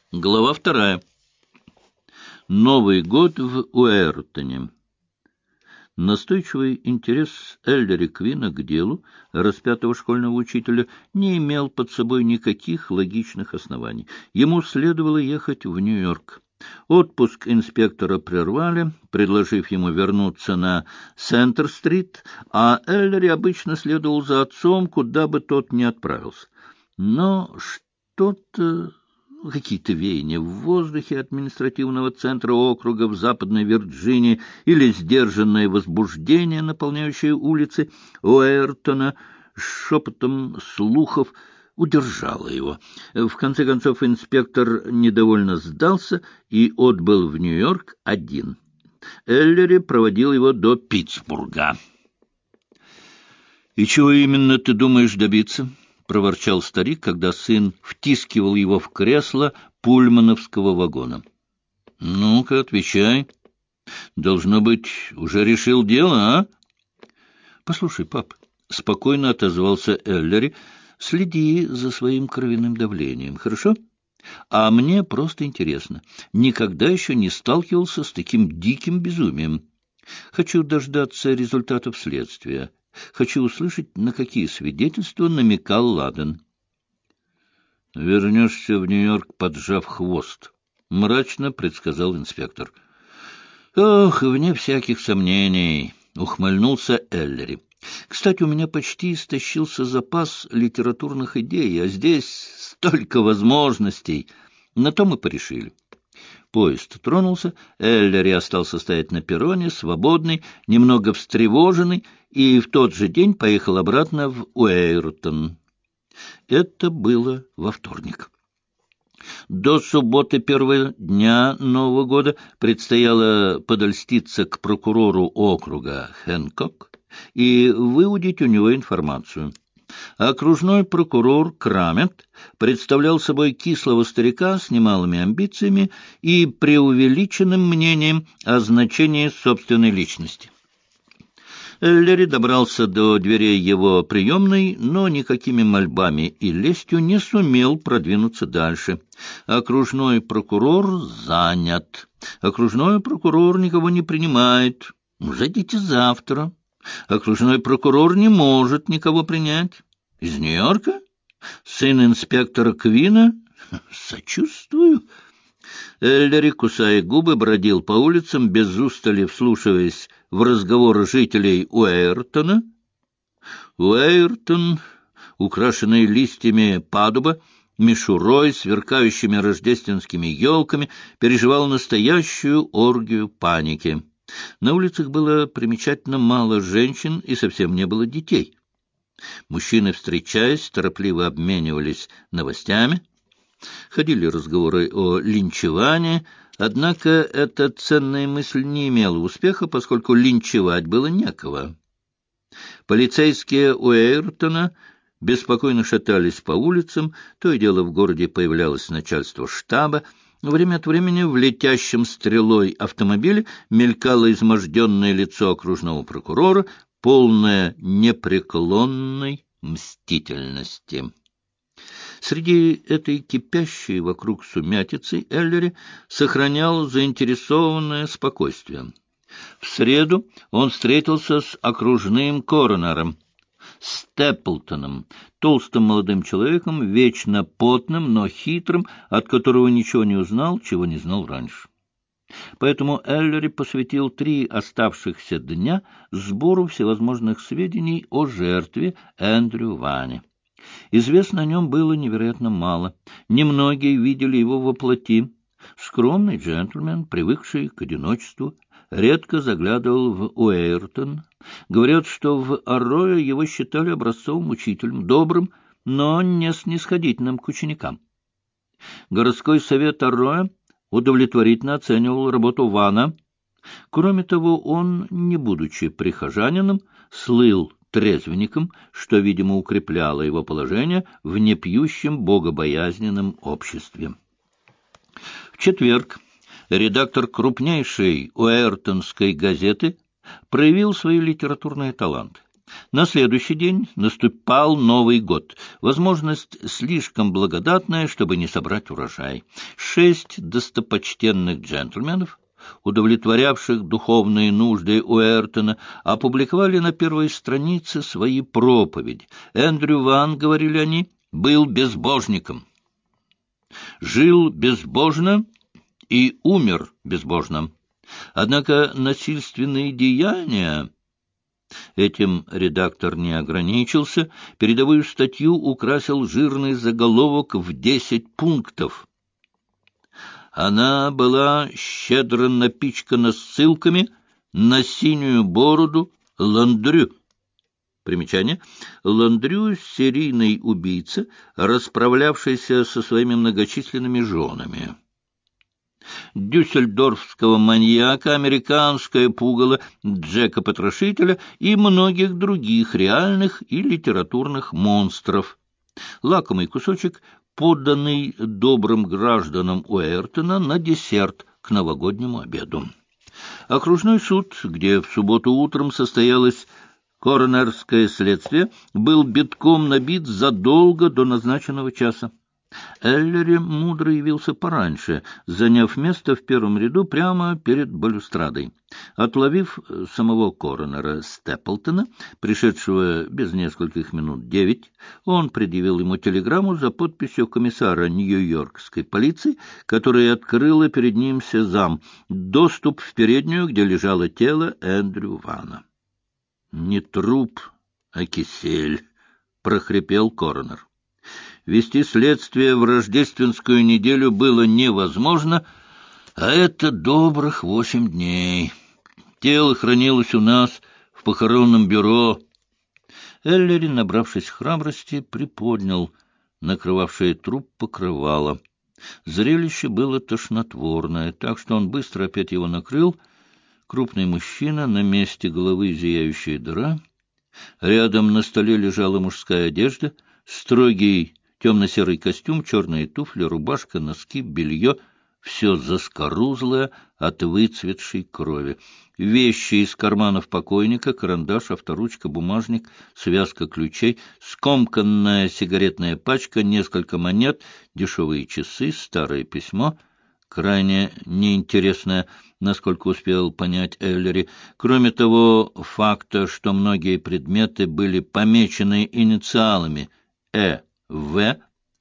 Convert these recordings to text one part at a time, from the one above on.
Глава 2. Новый год в Уэйртоне. Настойчивый интерес Эллери Квина к делу распятого школьного учителя не имел под собой никаких логичных оснований. Ему следовало ехать в Нью-Йорк. Отпуск инспектора прервали, предложив ему вернуться на Сентер-стрит, а Эллери обычно следовал за отцом, куда бы тот ни отправился. Но какие-то веяния в воздухе административного центра округа в Западной Вирджинии или сдержанное возбуждение, наполняющее улицы Уэйртона шепотом слухов, удержало его. В конце концов инспектор недовольно сдался и отбыл в Нью-Йорк один. Эллери проводил его до Питтсбурга. — И чего именно ты думаешь добиться? — проворчал старик, когда сын втискивал его в кресло пульмановского вагона. — Ну-ка, отвечай. Должно быть, уже решил дело, а? — Послушай, пап, — спокойно отозвался Эллери, — следи за своим кровяным давлением, хорошо? А мне просто интересно. Никогда еще не сталкивался с таким диким безумием. Хочу дождаться результатов следствия. Хочу услышать, на какие свидетельства намекал Ладен. — Вернешься в Нью-Йорк, поджав хвост, — мрачно предсказал инспектор. — Ох, вне всяких сомнений, — ухмыльнулся Эллери. — Кстати, у меня почти истощился запас литературных идей, а здесь столько возможностей. На то мы порешили. Поезд тронулся, Эллери остался стоять на перроне, свободный, немного встревоженный, и в тот же день поехал обратно в Уэйртон. Это было во вторник. До субботы первого дня Нового года предстояло подольститься к прокурору округа Хэнкок и выудить у него информацию. Окружной прокурор Крамет представлял собой кислого старика с немалыми амбициями и преувеличенным мнением о значении собственной личности. Эллери добрался до дверей его приемной, но никакими мольбами и лестью не сумел продвинуться дальше. Окружной прокурор занят. Окружной прокурор никого не принимает. Зайдите завтра. Окружной прокурор не может никого принять. Из Нью-Йорка? Сын инспектора Квина? Сочувствую. Эллери, кусая губы, бродил по улицам, без устали вслушиваясь в разговоры жителей Уэйртона. Уэйртон, украшенный листьями падуба, мишурой, сверкающими рождественскими елками, переживал настоящую оргию паники. На улицах было примечательно мало женщин и совсем не было детей. Мужчины, встречаясь, торопливо обменивались новостями. Ходили разговоры о линчевании, однако эта ценная мысль не имела успеха, поскольку линчевать было некого. Полицейские Уэйртона беспокойно шатались по улицам, то и дело в городе появлялось начальство штаба. Время от времени в летящем стрелой автомобиле мелькало изможденное лицо окружного прокурора, полное непреклонной мстительности. Среди этой кипящей вокруг сумятицы Эллери сохранял заинтересованное спокойствие. В среду он встретился с окружным коронером Степлтоном, толстым молодым человеком, вечно потным, но хитрым, от которого ничего не узнал, чего не знал раньше. Поэтому Эллери посвятил 3 оставшихся дня сбору всевозможных сведений о жертве Эндрю Ване. Известно о нем было невероятно мало. Немногие видели его во плоти. Скромный джентльмен, привыкший к одиночеству, редко заглядывал в Уэйртон. Говорят, что в Арроя его считали образцовым учителем, добрым, но не снисходительным к ученикам. Городской совет Арроя удовлетворительно оценивал работу Вана. Кроме того, он, не будучи прихожанином, слыл трезвенником, что, видимо, укрепляло его положение в непьющем богобоязненном обществе. В четверг редактор крупнейшей уэйртонской газеты проявил свои литературные таланты. На следующий день наступал Новый год. Возможность слишком благодатная, чтобы не собрать урожай. 6 достопочтенных джентльменов, удовлетворявших духовные нужды Уэртона, опубликовали на первой странице свои проповеди. Эндрю Ван, говорили они, был безбожником. Жил безбожно и умер безбожно. Однако насильственные деяния... Этим редактор не ограничился. Передовую статью украсил жирный заголовок в 10 пунктов. Она была щедро напичкана ссылками на синюю бороду Ландрю. Примечание. Ландрю — серийный убийца, расправлявшийся со своими многочисленными женами. Дюссельдорфского маньяка, американское пугало Джека-потрошителя и многих других реальных и литературных монстров. Лакомый кусочек, поданный добрым гражданам Уэртона на десерт к новогоднему обеду. Окружной суд, где в субботу утром состоялось коронерское следствие, был битком набит задолго до назначенного часа. Эллери мудро явился пораньше, заняв место в первом ряду прямо перед балюстрадой. Отловив самого коронера Степлтона, пришедшего без нескольких минут 9, он предъявил ему телеграмму за подписью комиссара Нью-Йоркской полиции, которая открыла перед ним сезам, доступ в переднюю, где лежало тело Эндрю Вана. — Не труп, а кисель, — прохрипел коронер. Вести следствие в рождественскую неделю было невозможно, а это добрых 8 дней. Тело хранилось у нас в похоронном бюро. Эллери, набравшись храбрости, приподнял накрывавшее труп покрывало. Зрелище было тошнотворное, так что он быстро опять его накрыл. Крупный мужчина, на месте головы зияющая дыра. Рядом на столе лежала мужская одежда, строгий темно-серый костюм, черные туфли, рубашка, носки, белье — все заскорузлое от выцветшей крови. Вещи из карманов покойника, карандаш, авторучка, бумажник, связка ключей, скомканная сигаретная пачка, несколько монет, дешевые часы, старое письмо, крайне неинтересное, насколько успел понять Эллери. Кроме того, факта, что многие предметы были помечены инициалами В.,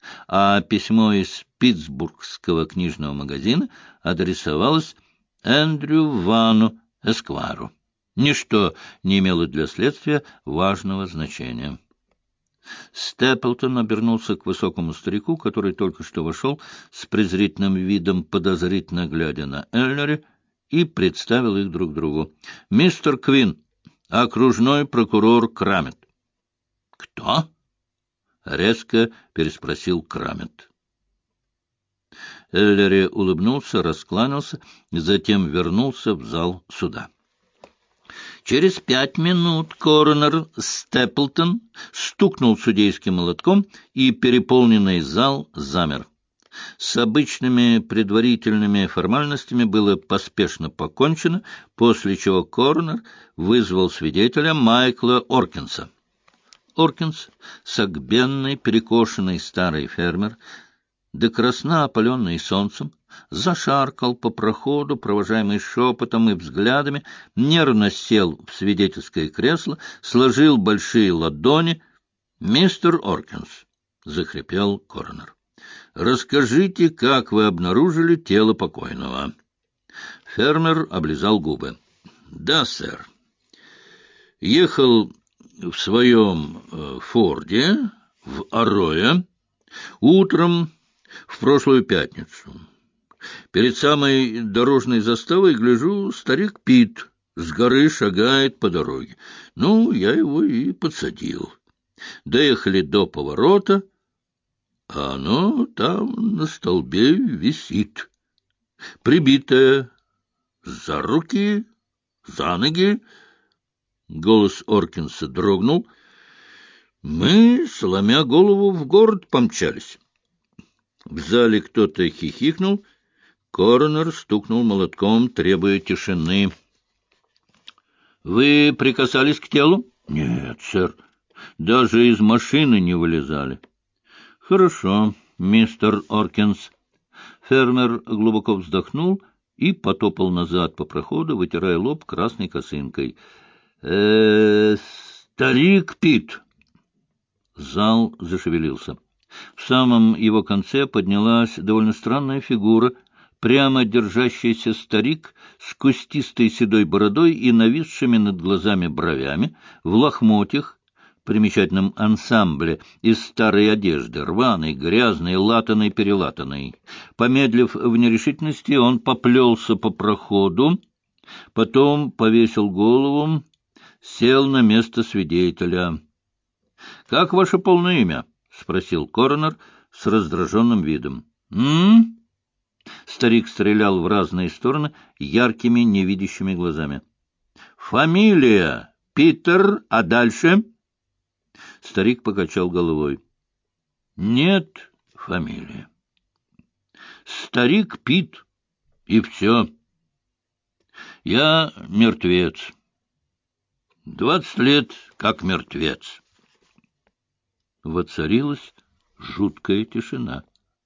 а письмо из питтсбургского книжного магазина адресовалось Эндрю Вану, эсквайру. Ничто не имело для следствия важного значения. Степлтон обернулся к высокому старику, который только что вошел, с презрительным видом, подозрительно глядя на Эллери, и представил их друг другу. — Мистер Квин, окружной прокурор Крамет. — Кто? — резко переспросил Крамет. Эллери улыбнулся, раскланялся, затем вернулся в зал суда. Через 5 минут коронер Степлтон стукнул судейским молотком, и переполненный зал замер. С обычными предварительными формальностями было поспешно покончено, после чего коронер вызвал свидетеля Майкла Оркинса. Оркинс, согбенный, перекошенный старый фермер, до красна опаленный солнцем, зашаркал по проходу, провожаемый шепотом и взглядами, нервно сел в свидетельское кресло, сложил большие ладони. — Мистер Оркинс, — захрипел коронер, — расскажите, как вы обнаружили тело покойного. Фермер облизал губы. — Да, сэр. Ехал в своем Форде в Арроя утром в прошлую пятницу. Перед самой дорожной заставой, гляжу, старик Пит с горы шагает по дороге. Ну, я его и подсадил. Доехали до поворота, а оно там на столбе висит, прибитое за руки, за ноги. Голос Оркинса дрогнул. Мы, сломя голову, в город помчались. В зале кто-то хихикнул. Коронер стукнул молотком, требуя тишины. — Вы прикасались к телу? — Нет, сэр, даже из машины не вылезали. — Хорошо, мистер Оркинс. Фермер глубоко вздохнул и потопал назад по проходу, вытирая лоб красной косынкой. Старик Пит! Зал зашевелился. В самом его конце поднялась довольно странная фигура, прямо держащийся старик с кустистой седой бородой и нависшими над глазами бровями, в лохмотьях, примечательном ансамбле из старой одежды, рваной, грязной, латаной, перелатанной. Помедлив в нерешительности, он поплелся по проходу, потом повесил голову, сел на место свидетеля. — Как ваше полное имя? — спросил коронер с раздраженным видом. Старик стрелял в разные стороны яркими невидящими глазами. — Фамилия Питер, а дальше? Старик покачал головой. — Нет фамилии. Старик Пит, и все. Я мертвец. 20 лет как мертвец. Воцарилась жуткая тишина.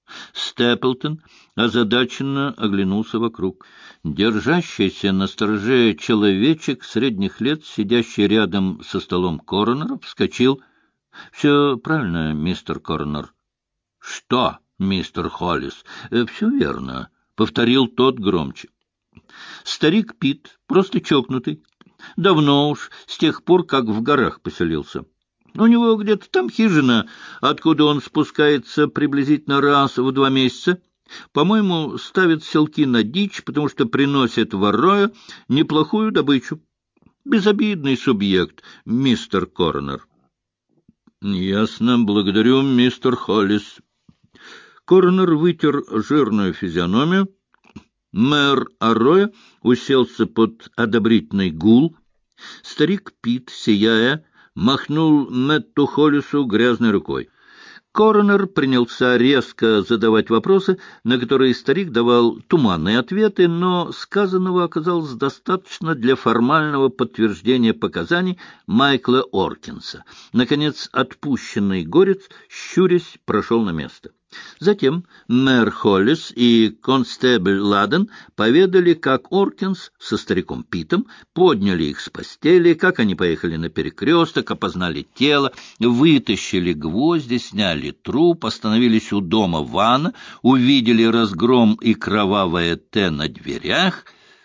Степлтон озадаченно оглянулся вокруг. Держащийся на стороже человечек средних лет, сидящий рядом со столом коронера, вскочил. — Все правильно, мистер коронер. — Что, мистер Холлис? — Все верно, — повторил тот громче. — Старик Пит, просто чокнутый. Давно уж, с тех пор, как в горах поселился. У него где-то там хижина, откуда он спускается приблизительно раз в 2 месяца. По-моему, ставит селки на дичь, потому что приносит в Арроя неплохую добычу. Безобидный субъект, мистер Коронер. — Ясно, благодарю, мистер Холлис. Коронер вытер жирную физиономию. Мэр Арроя уселся под одобрительный гул. Старик Пит, сияя, махнул Мэтту Холлису грязной рукой. Коронер принялся резко задавать вопросы, на которые старик давал туманные ответы, но сказанного оказалось достаточно для формального подтверждения показаний Майкла Оркинса. Наконец, отпущенный горец, щурясь, прошел на место. Затем мэр Холлис и констебль Ладен поведали, как Оркинс со стариком Питом подняли их с постели, как они поехали на перекресток, опознали тело, вытащили гвозди, сняли труп, остановились у дома Вана, увидели разгром и кровавое «Т» на дверях,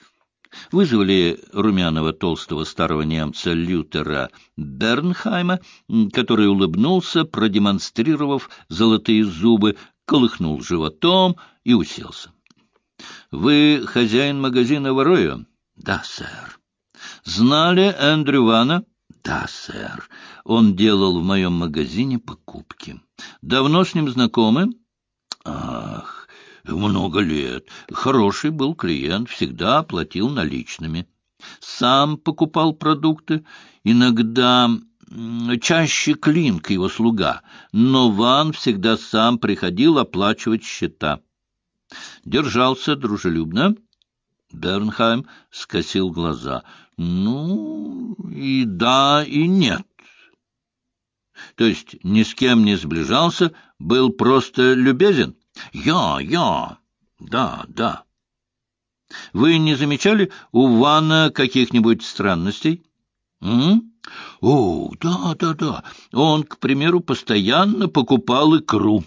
вызвали румяного толстого старого немца Лютера Бернхайма, который улыбнулся, продемонстрировав золотые зубы, колыхнул животом и уселся. — Вы хозяин магазина в Арроя? — Да, сэр. — Знали Эндрю Вана? — Да, сэр. Он делал в моем магазине покупки. — Давно с ним знакомы? — Ах, много лет. Хороший был клиент, всегда платил наличными. Сам покупал продукты, иногда чаще Клинк, его слуга, но Ван всегда сам приходил оплачивать счета. Держался дружелюбно. Бернхайм скосил глаза. Ну, и да, и нет. То есть ни с кем не сближался, был просто любезен? Я. Да. Вы не замечали у Вана каких-нибудь странностей? О, да. Он, к примеру, постоянно покупал икру.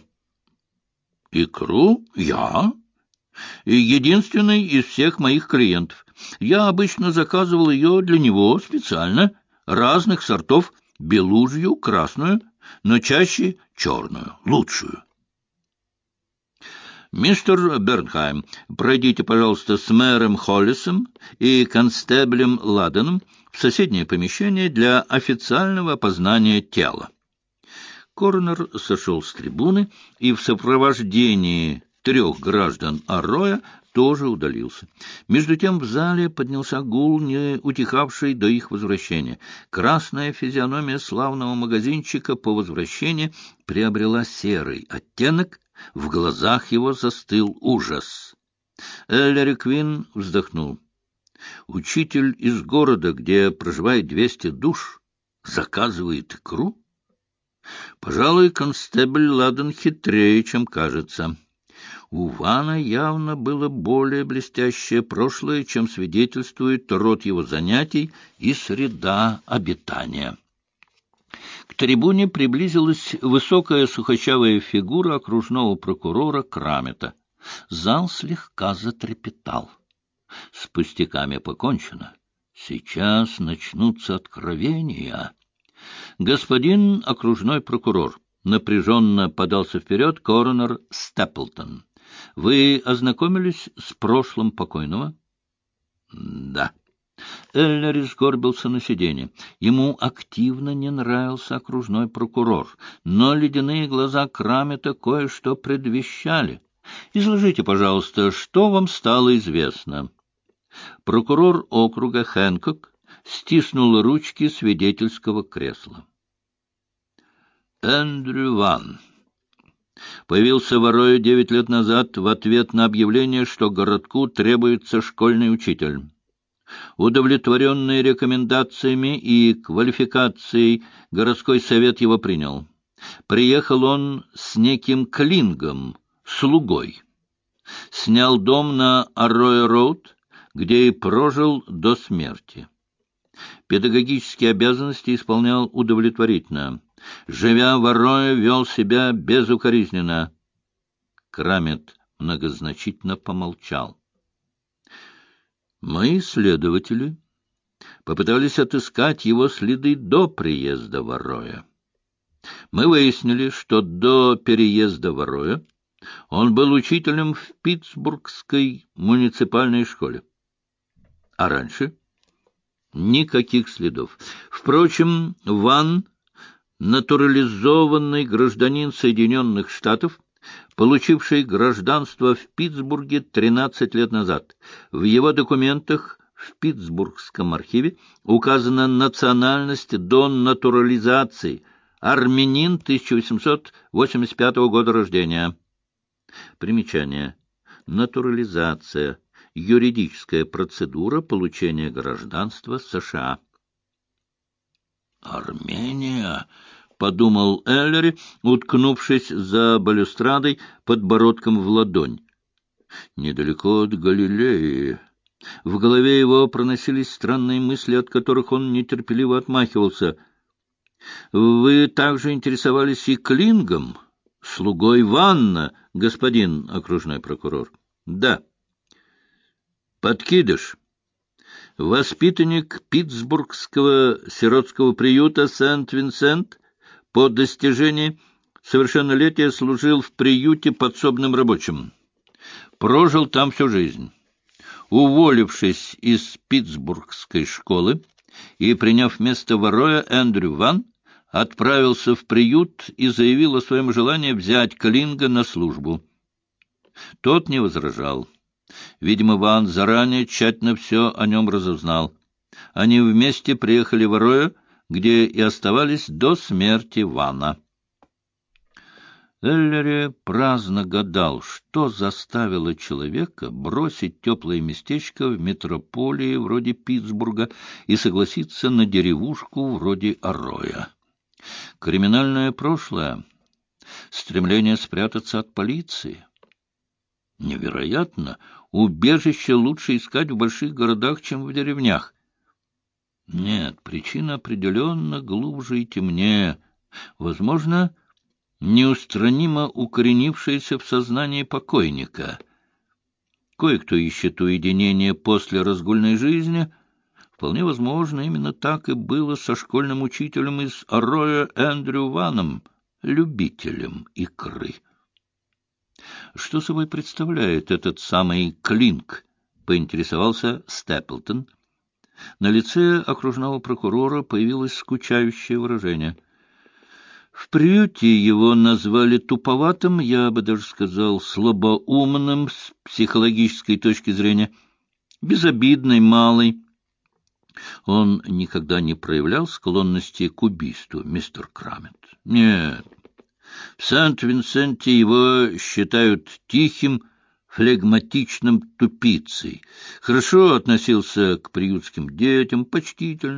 Икру? Я? Единственный из всех моих клиентов. Я обычно заказывал ее для него специально, разных сортов, белужью, красную, но чаще черную, лучшую. Мистер Бернхайм, пройдите, пожалуйста, с мэром Холлисом и констеблем Ладеном в соседнее помещение для официального опознания тела. Коронер сошел с трибуны и в сопровождении 3 граждан Арроя тоже удалился. Между тем в зале поднялся гул, не утихавший до их возвращения. Красная физиономия славного магазинчика по возвращении приобрела серый оттенок, в глазах его застыл ужас. Эллери Квин вздохнул. Учитель из города, где проживает 200 душ, заказывает икру? Пожалуй, констебль Ладен хитрее, чем кажется. У Вана явно было более блестящее прошлое, чем свидетельствует род его занятий и среда обитания. К трибуне приблизилась высокая сухощавая фигура окружного прокурора Крамета. Зал слегка затрепетал. С пустяками покончено. Сейчас начнутся откровения. Господин окружной прокурор, напряженно подался вперед коронер Степлтон. Вы ознакомились с прошлым покойного? Да. Эллери сгорбился на сиденье. Ему активно не нравился окружной прокурор, но ледяные глаза Крамета кое-что предвещали. Изложите, пожалуйста, что вам стало известно. Прокурор округа Хэнкок стиснул ручки свидетельского кресла. Эндрю Ван появился в Аррое 9 лет назад в ответ на объявление, что городку требуется школьный учитель. Удовлетворенный рекомендациями и квалификацией, городской совет его принял. Приехал он с неким Клингом, слугой. Снял дом на Аррое-роуд, где и прожил до смерти. Педагогические обязанности исполнял удовлетворительно. Живя в Аррое, вел себя безукоризненно. Крамет многозначительно помолчал. Мои следователи попытались отыскать его следы до приезда в Аррое. Мы выяснили, что до переезда в Аррое он был учителем в Питтсбургской муниципальной школе. А раньше? Никаких следов. Впрочем, Ван, натурализованный гражданин Соединенных Штатов, получивший гражданство в Питтсбурге 13 лет назад. В его документах в Питтсбургском архиве указана национальность до натурализации — армянин 1885 года рождения. Примечание. Натурализация — юридическая процедура получения гражданства США. Армения, — подумал Эллери, уткнувшись за балюстрадой подбородком в ладонь. Недалеко от Галилеи. В голове его проносились странные мысли, от которых он нетерпеливо отмахивался. Вы также интересовались и Клингом, слугой Ванна, господин окружной прокурор? Да. Подкидыш. Воспитанник питтсбургского сиротского приюта Сент-Винсент, по достижении совершеннолетия служил в приюте подсобным рабочим. Прожил там всю жизнь. Уволившись из питтсбургской школы и приняв место в Аррое, Эндрю Ван отправился в приют и заявил о своем желании взять Клинга на службу. Тот не возражал. Видимо, Ван заранее тщательно все о нем разузнал. Они вместе приехали в Аррое, где и оставались до смерти Вана. Эллери праздно гадал, что заставило человека бросить теплое местечко в метрополии вроде Питтсбурга и согласиться на деревушку вроде Арроя. Криминальное прошлое, стремление спрятаться от полиции. Невероятно, убежище лучше искать в больших городах, чем в деревнях. Нет, причина определенно глубже и темнее. Возможно, неустранимо укоренившаяся в сознании покойника. Кое-кто ищет уединение после разгульной жизни. Вполне возможно, именно так и было со школьным учителем из Арроя Эндрю Ваном, любителем икры. Что собой представляет этот самый Клинг? Поинтересовался Степлтон. На лице окружного прокурора появилось скучающее выражение. В приюте его назвали туповатым, я бы даже сказал, слабоумным с психологической точки зрения, безобидный, малый. Он никогда не проявлял склонности к убийству, мистер Крамет. Нет. В Сент-Винсенте его считают тихим, флегматичным тупицей. Хорошо относился к приютским детям, почтительный.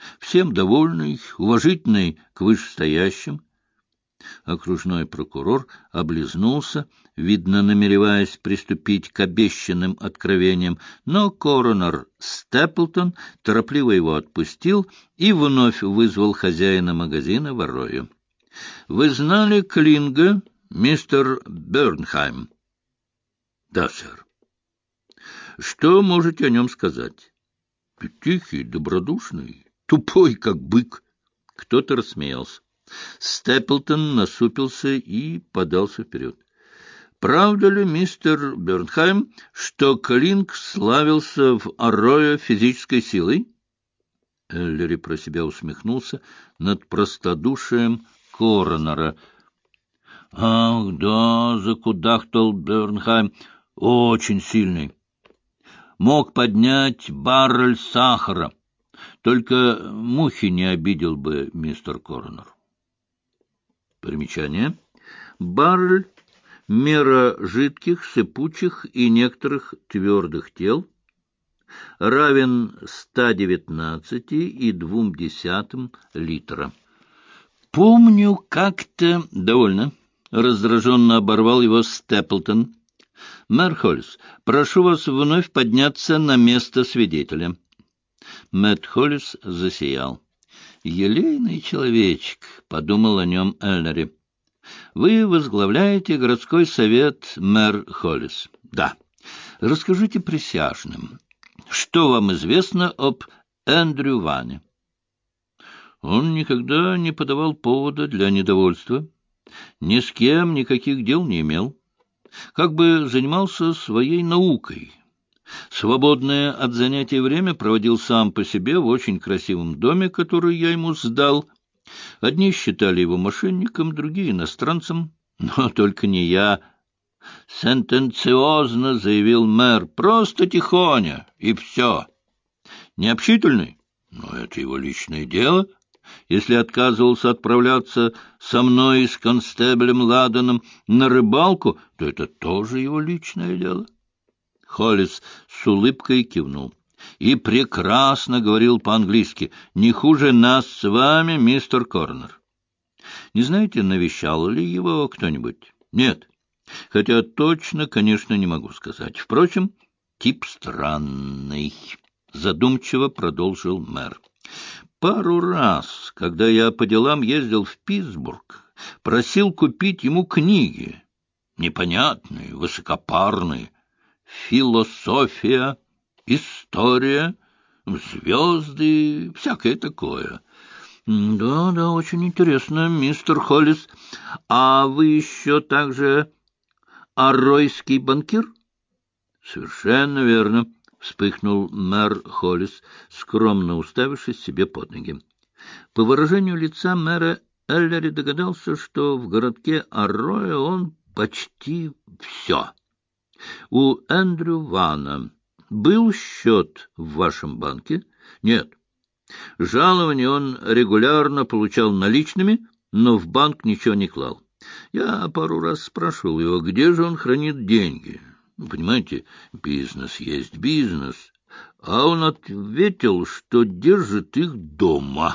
всем довольный, уважительный к вышестоящим. Окружной прокурор облизнулся, видно, намереваясь приступить к обещанным откровениям, но коронер Степлтон торопливо его отпустил и вновь вызвал хозяина магазина в Аррое. — Вы знали Клинга, мистер Бернхайм? — Да, сэр. — Что можете о нем сказать? — Тихий, добродушный, тупой, как бык. Кто-то рассмеялся. Степлтон насупился и подался вперед. — Правда ли, мистер Бернхайм, что Клинг славился в Аррое физической силой? Эллери про себя усмехнулся над простодушием коронера. — Ах, да, закудахтал Бернхайм, очень сильный. Мог поднять баррель сахара. Только мухи не обидел бы мистер коронер. Примечание. Баррель — мера жидких, сыпучих и некоторых твердых тел, равен 119,2 литра. Помню, как-то... Довольно. Раздраженно оборвал его Степлтон. Мэр Холлис, прошу вас вновь подняться на место свидетеля. Мэтт Холлис засиял. «Елейный человечек», — подумал о нем Эллери. «Вы возглавляете городской совет, мэр Холлис?» «Да. Расскажите присяжным, что вам известно об Эндрю Ване?» «Он никогда не подавал повода для недовольства, ни с кем никаких дел не имел, как бы занимался своей наукой». Свободное от занятий время проводил сам по себе в очень красивом доме, который я ему сдал. Одни считали его мошенником, другие — иностранцем, но только не я. Сентенциозно заявил мэр, просто тихоня, и все. Необщительный? Но это его личное дело. Если отказывался отправляться со мной и с констеблем Ладаном на рыбалку, то это тоже его личное дело. Холлис с улыбкой кивнул. И прекрасно говорил по-английски, не хуже нас с вами, мистер Корнер. Не знаете, навещал ли его кто-нибудь? Нет. Хотя точно, конечно, не могу сказать. Впрочем, тип странный, задумчиво продолжил мэр. Пару раз, когда я по делам ездил в Питтсбург, просил купить ему книги. Непонятные, высокопарные. Философия, история, звезды, всякое такое. Да, да, очень интересно, мистер Холлис. А вы еще также арройский банкир? Совершенно верно, вспыхнул мэр Холлис, скромно уставившись себе под ноги. По выражению лица мэра Эллери догадался, что в городке Арроя он почти все. У Эндрю Вана был счет в вашем банке? Нет. Жалование он регулярно получал наличными, но в банк ничего не клал. Я пару раз спрашивал его, где же он хранит деньги. Понимаете, бизнес есть бизнес. А он ответил, что держит их дома.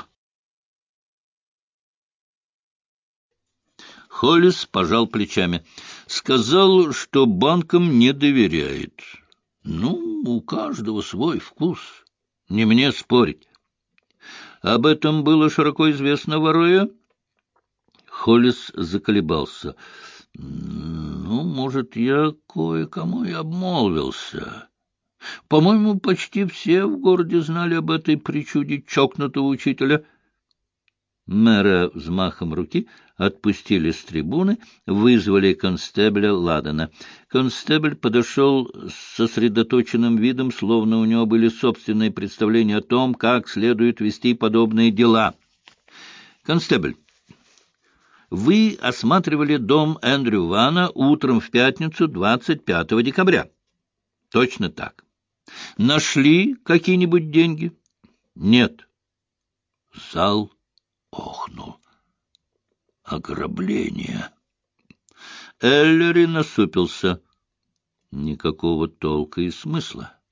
Холлис пожал плечами. Сказал, что банкам не доверяет. Ну, у каждого свой вкус. Не мне спорить. Об этом было широко известно в Аррое? Холлис заколебался. Ну, может, я кое-кому и обмолвился. По-моему, почти все в городе знали об этой причуде чокнутого учителя. Мэра взмахом руки отпустили с трибуны, вызвали констебля Ладена. Констебль подошел с сосредоточенным видом, словно у него были собственные представления о том, как следует вести подобные дела. Констебль, вы осматривали дом Эндрю Вана утром в пятницу 25 декабря. Точно так. Нашли какие-нибудь деньги? Нет. Зал охнул. Ограбление. Эллери насупился. Никакого толка и смысла.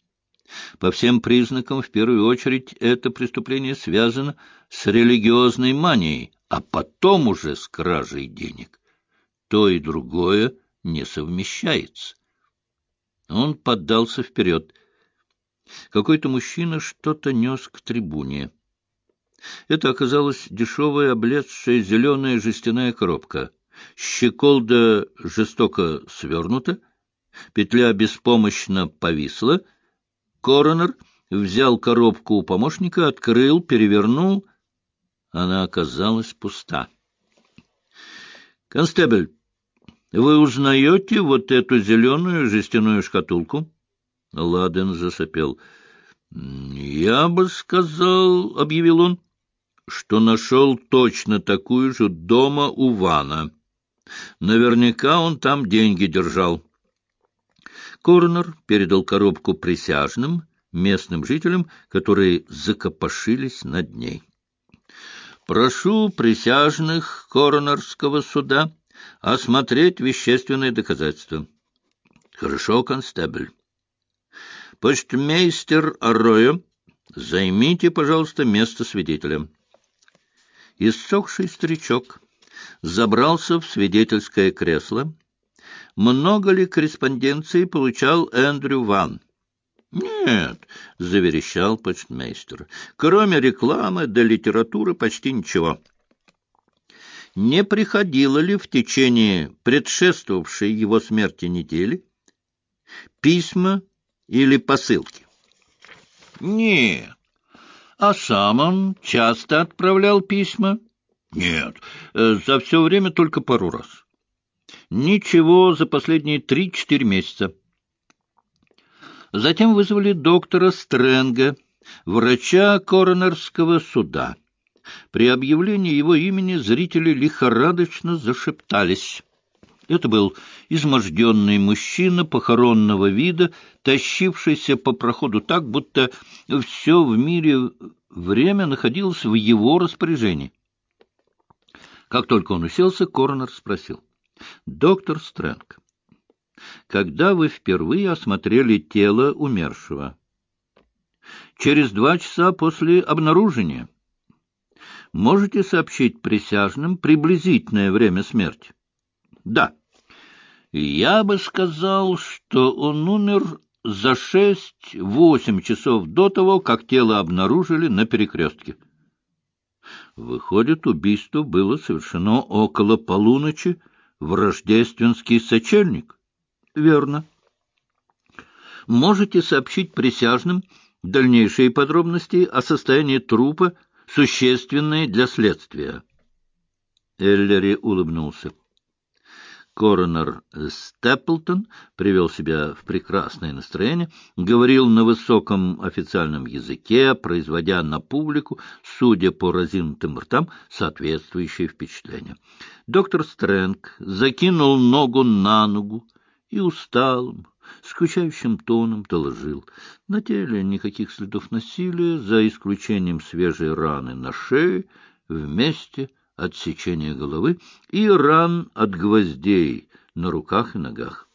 По всем признакам, в первую очередь, это преступление связано с религиозной манией, а потом уже с кражей денег. То и другое не совмещается. Он поддался вперед. Какой-то мужчина что-то нес к трибуне. Это оказалась дешевая, облезшая зеленая жестяная коробка. Щеколда жестоко свернута, петля беспомощно повисла. Коронер взял коробку у помощника, открыл, перевернул. Она оказалась пуста. — Констебль, вы узнаете вот эту зеленую жестяную шкатулку? Ладен засопел. — Я бы сказал, — объявил он, — что нашел точно такую же дома у Вана. Наверняка он там деньги держал. Коронер передал коробку присяжным, местным жителям, которые закопошились над ней. — Прошу присяжных коронерского суда осмотреть вещественные доказательства. — Хорошо, констебль. — Почтмейстер Арроё, займите, пожалуйста, место свидетеля. Иссохший старичок забрался в свидетельское кресло. Много ли корреспонденции получал Эндрю Ван? — Нет, — заверещал почтмейстер, — кроме рекламы да литературы почти ничего. Не приходило ли в течение предшествовавшей его смерти недели письма или посылки? — Нет. — А сам он часто отправлял письма? — Нет, за все время только пару раз. — Ничего за последние 3-4 месяца. Затем вызвали доктора Стрэнга, врача коронерского суда. При объявлении его имени зрители лихорадочно зашептались. Это был изможденный мужчина похоронного вида, тащившийся по проходу так, будто все в мире время находилось в его распоряжении. Как только он уселся, коронер спросил: — Доктор Стрэнг, когда вы впервые осмотрели тело умершего? — Через 2 часа после обнаружения. — Можете сообщить присяжным приблизительное время смерти? — Да. — Я бы сказал, что он умер за 6-8 часов до того, как тело обнаружили на перекрестке. — Выходит, убийство было совершено около полуночи в рождественский сочельник? — Верно. — Можете сообщить присяжным дальнейшие подробности о состоянии трупа, существенные для следствия? Эллери улыбнулся. Коронер Степлтон привел себя в прекрасное настроение, говорил на высоком официальном языке, производя на публику, судя по разинутым ртам, соответствующее впечатление. Доктор Стрэнг закинул ногу на ногу и усталым, скучающим тоном доложил: на теле никаких следов насилия, за исключением свежей раны на шее в месте отсечения головы и ран от гвоздей на руках и ногах.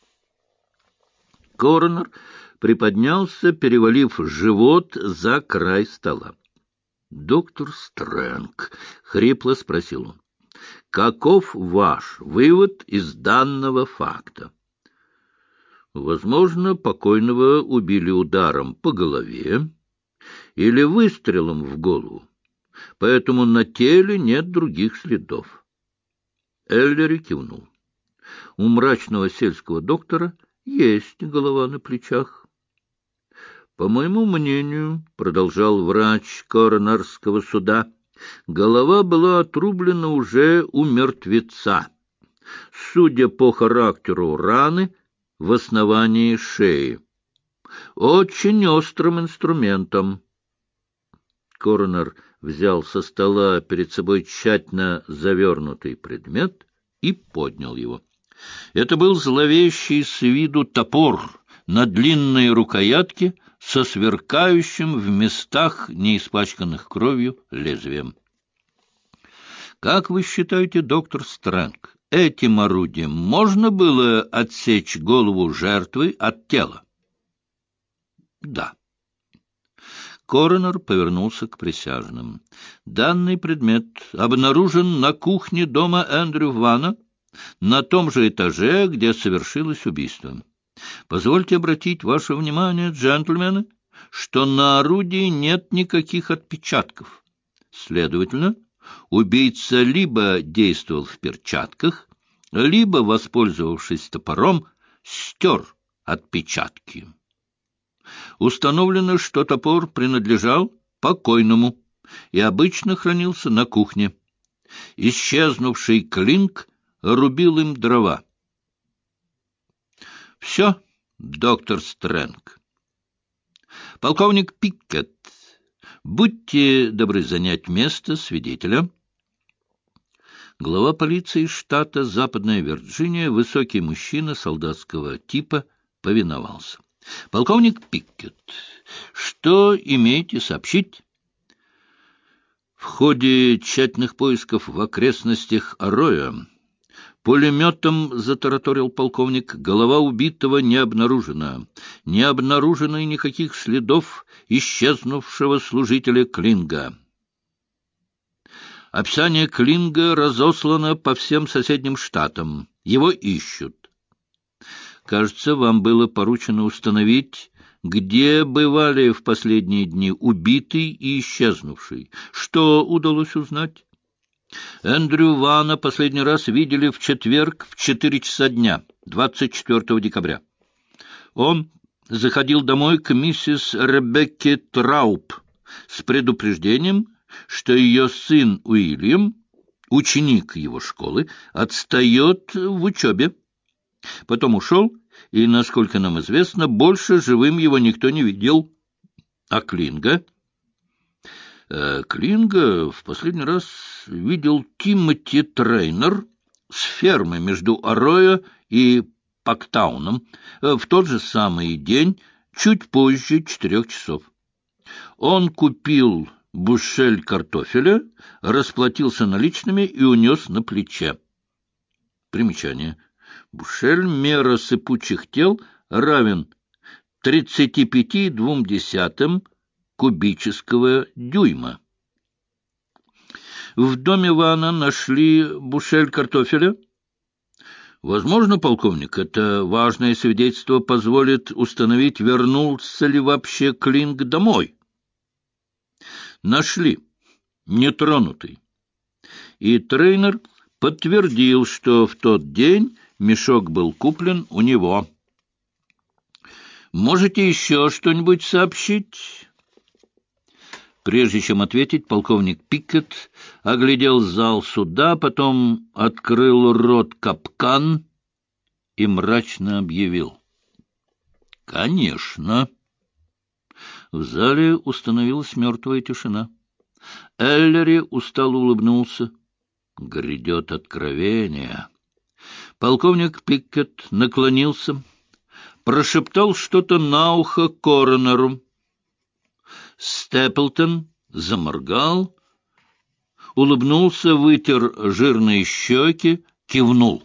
Коронер приподнялся, перевалив живот за край стола. — Доктор Стрэнг, — хрипло спросил он, — каков ваш вывод из данного факта? — Возможно, покойного убили ударом по голове или выстрелом в голову. Поэтому на теле нет других следов. Эллери кивнул. У мрачного сельского доктора есть голова на плечах. По моему мнению, продолжал врач коронерского суда, голова была отрублена уже у мертвеца, судя по характеру раны в основании шеи. Очень острым инструментом. Коронер взял со стола перед собой тщательно завернутый предмет и поднял его. Это был зловещий с виду топор на длинной рукоятке со сверкающим в местах, не испачканных кровью, лезвием. Как вы считаете, доктор Стрэнг, этим орудием можно было отсечь голову жертвы от тела? Да. Коронер повернулся к присяжным. Данный предмет обнаружен на кухне дома Эндрю Вана, на том же этаже, где совершилось убийство. Позвольте обратить ваше внимание, джентльмены, что на орудии нет никаких отпечатков. Следовательно, убийца либо действовал в перчатках, либо, воспользовавшись топором, стер отпечатки. Установлено, что топор принадлежал покойному и обычно хранился на кухне. Исчезнувший Клинк рубил им дрова. Все, доктор Стрэнг. Полковник Пиккет, будьте добры занять место свидетеля. Глава полиции штата Западная Вирджиния, высокий мужчина солдатского типа, повиновался. Полковник Пиккет, что имеете сообщить? В ходе тщательных поисков в окрестностях Арроя пулеметом, затараторил полковник, голова убитого не обнаружена. Не обнаружено и никаких следов исчезнувшего служителя Клинга. Описание Клинга разослано по всем соседним штатам. Его ищут. Кажется, вам было поручено установить, где бывали в последние дни убитый и исчезнувший. Что удалось узнать? Эндрю Вана последний раз видели в четверг в 4 часа дня, 24 декабря. Он заходил домой к миссис Ребекке Трауп с предупреждением, что ее сын Уильям, ученик его школы, отстает в учебе. Потом ушел, и, насколько нам известно, больше живым его никто не видел. А Клинга? Клинга в последний раз видел Тимоти Трейнер с фермы между Арроя и Пактауном в тот же самый день, чуть позже 4 часов. Он купил бушель картофеля, расплатился наличными и унес на плече. Примечание. Бушель — мера сыпучих тел, равен 35,2 кубического дюйма. В доме Вана нашли бушель картофеля. Возможно, полковник, это важное свидетельство позволит установить, вернулся ли вообще Клинг домой. Нашли, нетронутый. И трейнер подтвердил, что в тот день мешок был куплен у него. Можете еще что-нибудь сообщить? Прежде чем ответить, полковник Пиккет оглядел зал суда, потом открыл рот капкан и мрачно объявил: «Конечно». В зале установилась мертвая тишина. Эллери устало улыбнулся. Грядет откровение. Полковник Пиккет наклонился, прошептал что-то на ухо коронеру. Степлтон заморгал, улыбнулся, вытер жирные щеки, кивнул.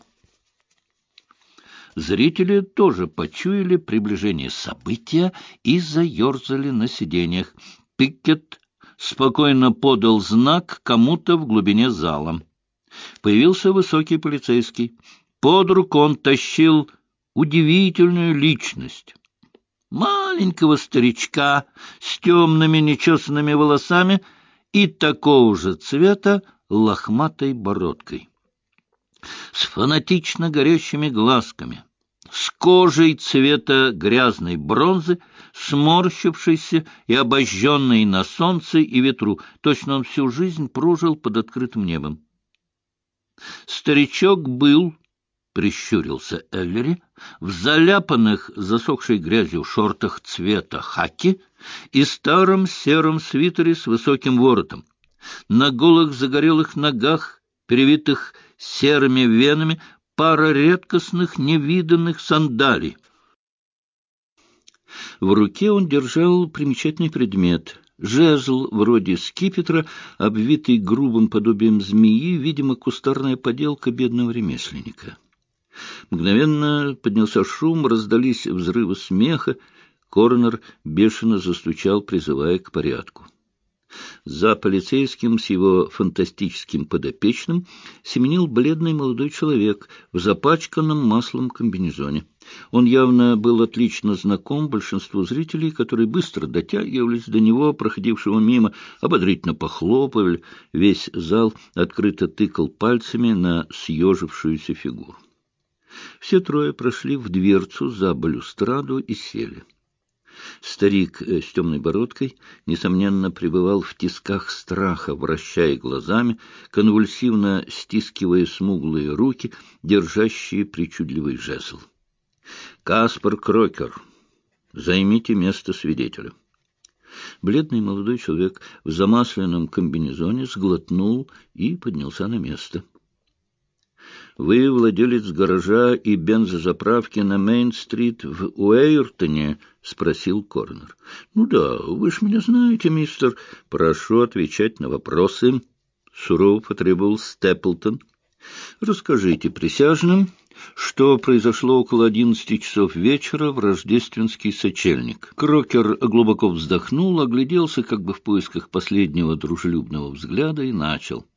Зрители тоже почуяли приближение события и заерзали на сиденьях. Пиккет спокойно подал знак кому-то в глубине зала. Появился высокий полицейский. Под руку он тащил удивительную личность. Маленького старичка с темными нечесанными волосами и такого же цвета лохматой бородкой, с фанатично горящими глазками, с кожей цвета грязной бронзы, сморщившейся и обожженной на солнце и ветру. Точно он всю жизнь прожил под открытым небом. Старичок был, прищурился Эллери, в заляпанных засохшей грязью шортах цвета хаки и старом сером свитере с высоким воротом. На голых загорелых ногах, перевитых серыми венами, пара редкостных невиданных сандалий. В руке он держал примечательный предмет — жезл вроде скипетра, обвитый грубым подобием змеи, видимо, кустарная поделка бедного ремесленника. Мгновенно поднялся шум, раздались взрывы смеха. Коронер бешено застучал, призывая к порядку. За полицейским с его фантастическим подопечным семенил бледный молодой человек в запачканном маслом комбинезоне. Он явно был отлично знаком большинству зрителей, которые быстро дотягивались до него, проходившего мимо, ободрительно похлопывали. Весь зал открыто тыкал пальцами на съежившуюся фигуру. Все трое прошли в дверцу за балюстраду и сели. Старик с темной бородкой, несомненно, пребывал в тисках страха, вращая глазами, конвульсивно стискивая смуглые руки, держащие причудливый жезл. «Каспар Крокер, займите место свидетеля». Бледный молодой человек в замасленном комбинезоне сглотнул и поднялся на место. «Вы владелец гаража и бензозаправки на Мейн-стрит в Уэйртоне?» — спросил коронер. «Ну да, вы ж меня знаете, мистер. Прошу отвечать на вопросы», — сурово потребовал Степлтон. «Расскажите присяжным, что произошло около 11 часов вечера в рождественский сочельник». Крокер глубоко вздохнул, огляделся как бы в поисках последнего дружелюбного взгляда и начал.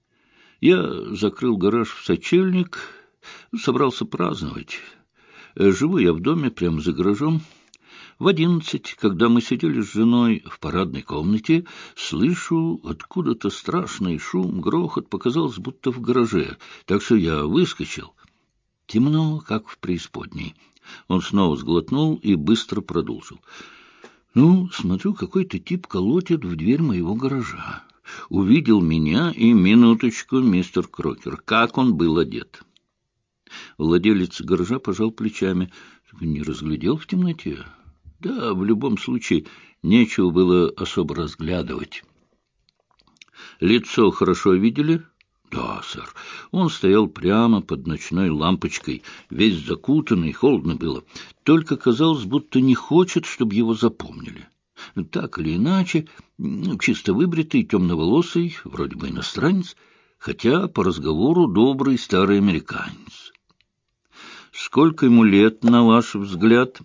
«Я закрыл гараж в сочельник, собрался праздновать. Живу я в доме прямо за гаражом. В 11, когда мы сидели с женой в парадной комнате, слышу откуда-то страшный шум, грохот, показалось, будто в гараже, так что я выскочил. Темно, как в преисподней». Он снова сглотнул и быстро продолжил. «Ну, смотрю, какой-то тип колотит в дверь моего гаража. Увидел меня и, минуточку, мистер Крокер, как он был одет». Владелец гаража пожал плечами. «Не разглядел в темноте?» «Да, в любом случае, нечего было особо разглядывать». «Лицо хорошо видели?» «Да, сэр. Он стоял прямо под ночной лампочкой, весь закутанный, холодно было. Только казалось, будто не хочет, чтобы его запомнили. Так или иначе, чисто выбритый, темноволосый, вроде бы иностранец, хотя по разговору добрый старый американец». «Сколько ему лет, на ваш взгляд?»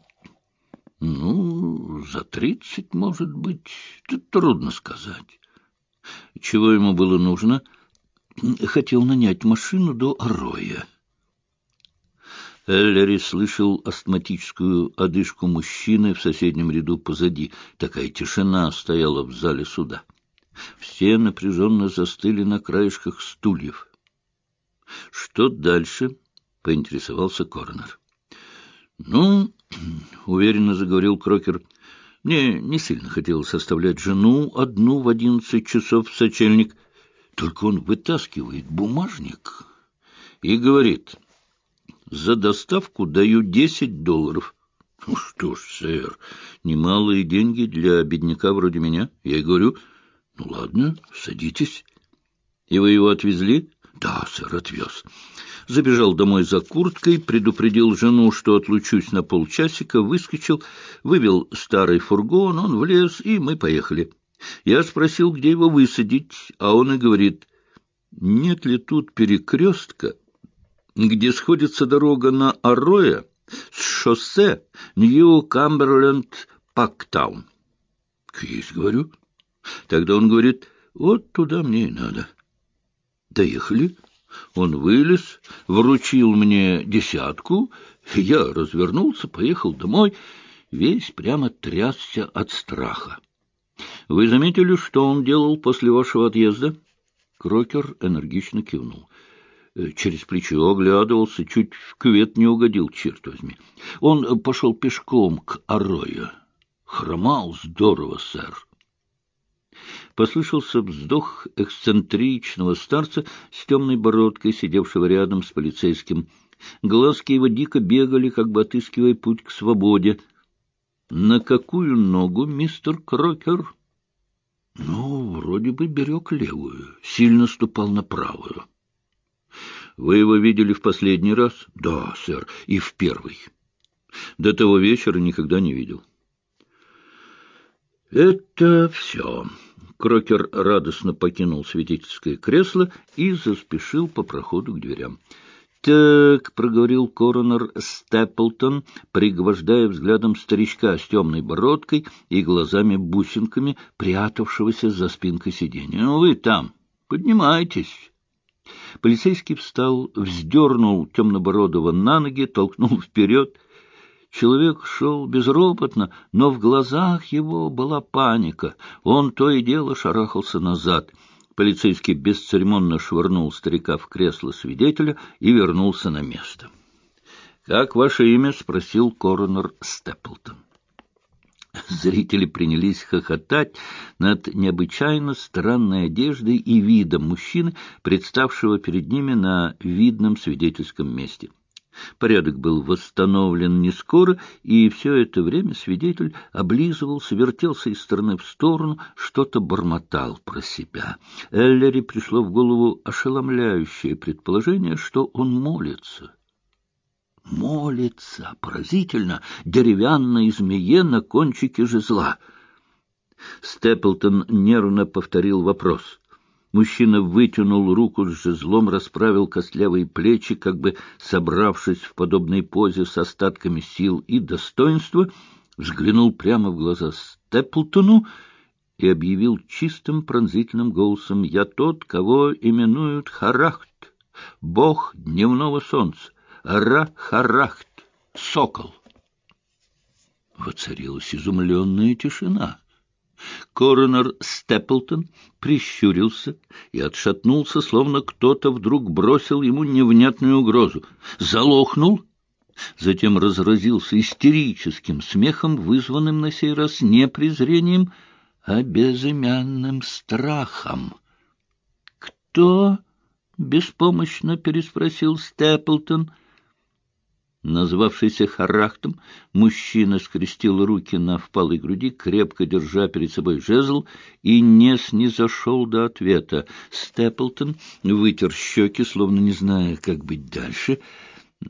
«Ну, за 30, может быть. Тут трудно сказать». «Чего ему было нужно?» «Хотел нанять машину до Арроя». Эллери слышал астматическую одышку мужчины в соседнем ряду позади. Такая тишина стояла в зале суда. Все напряженно застыли на краешках стульев. «Что дальше?» — поинтересовался коронер. «Ну, — уверенно заговорил Крокер, — мне не сильно хотелось оставлять жену одну в 11 часов в сочельник. Только он вытаскивает бумажник и говорит: за доставку даю $10. Ну что ж, сэр, немалые деньги для бедняка вроде меня. Я и говорю: ну ладно, садитесь. И вы его отвезли? Да, сэр, отвез. Забежал домой за курткой, предупредил жену, что отлучусь на полчасика, выскочил, вывел старый фургон, он влез, и мы поехали. Я спросил, где его высадить, а он и говорит: нет ли тут перекрестка, где сходится дорога на Арроя с шоссе Нью-Камберленд-Пактаун. Есть, говорю. Тогда он говорит: вот туда мне и надо. Доехали. Он вылез, вручил мне 10, я развернулся, поехал домой, весь прямо трясся от страха. Вы заметили, что он делал после вашего отъезда? Крокер энергично кивнул. Через плечо оглядывался, чуть в кювет не угодил, черт возьми. Он пошел пешком к Аррою. Хромал здорово, сэр. Послышался вздох эксцентричного старца с темной бородкой, сидевшего рядом с полицейским. Глазки его дико бегали, как бы отыскивая путь к свободе. — На какую ногу, мистер Крокер? — Ну, вроде бы берег левую, сильно ступал на правую. — Вы его видели в последний раз? — Да, сэр, и в первый. До того вечера никогда не видел. — Это все. Крокер радостно покинул свидетельское кресло и заспешил по проходу к дверям. Так, — проговорил коронер Степлтон, пригвождая взглядом старичка с темной бородкой и глазами-бусинками, прятавшегося за спинкой сиденья. — Ну, вы там, поднимайтесь. Полицейский встал, вздернул темнобородого на ноги, толкнул вперед. Человек шел безропотно, но в глазах его была паника. Он то и дело шарахался назад. Полицейский бесцеремонно швырнул старика в кресло свидетеля и вернулся на место. — Как ваше имя? — спросил коронер Степлтон. Зрители принялись хохотать над необычайно странной одеждой и видом мужчины, представшего перед ними на видном свидетельском месте. Порядок был восстановлен не скоро, и все это время свидетель облизывался, вертелся из стороны в сторону, что-то бормотал про себя. Эллери пришло в голову ошеломляющее предположение, что он молится. Молится, поразительно, деревянной змее на кончике жезла. Степлтон нервно повторил вопрос. Мужчина вытянул руку с жезлом, расправил костлявые плечи, как бы собравшись в подобной позе с остатками сил и достоинства, взглянул прямо в глаза Степлтону и объявил чистым пронзительным голосом: «Я тот, кого именуют Харахт, бог дневного солнца, Ра-Харахт, сокол». Воцарилась изумленная тишина. Коронер Степлтон прищурился и отшатнулся, словно кто-то вдруг бросил ему невнятную угрозу. Залохнул, затем разразился истерическим смехом, вызванным на сей раз не презрением, а безымянным страхом. «Кто?» — беспомощно переспросил Степлтон. Назвавшийся Харахтом, мужчина скрестил руки на впалой груди, крепко держа перед собой жезл, и не снизошел до ответа. Степлтон вытер щеки, словно не зная, как быть дальше. —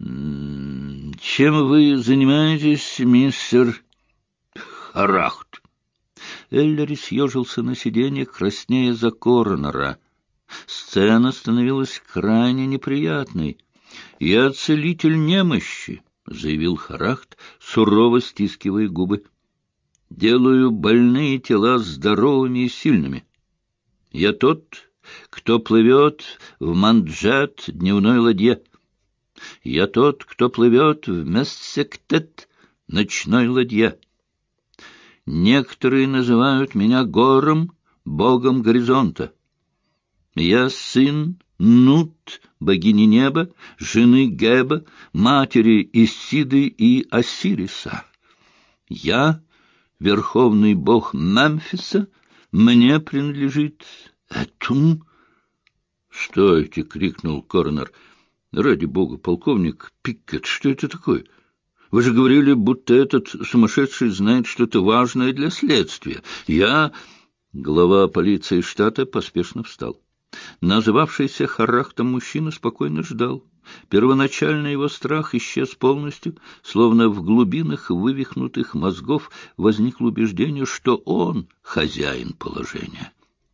Чем вы занимаетесь, мистер Харахт? Эллери съежился на сиденье, краснея за коронера. Сцена становилась крайне неприятной. — Я целитель немощи, — заявил Харахт, сурово стискивая губы. — Делаю больные тела здоровыми и сильными. Я тот, кто плывет в Манджат дневной ладье. Я тот, кто плывет в Мессектет ночной ладье. Некоторые называют меня Гором, богом горизонта. Я сын Нут, богини неба, жены Геба, матери Исиды и Осириса. Я — верховный бог Мемфиса, мне принадлежит Этум. — Стойте! — крикнул коронер. — Ради бога, полковник Пиккет, что это такое? Вы же говорили, будто этот сумасшедший знает что-то важное для следствия. Глава полиции штата поспешно встал. Называвшийся Харахтом мужчина спокойно ждал. Первоначально его страх исчез полностью, словно в глубинах вывихнутых мозгов возникло убеждение, что он хозяин положения.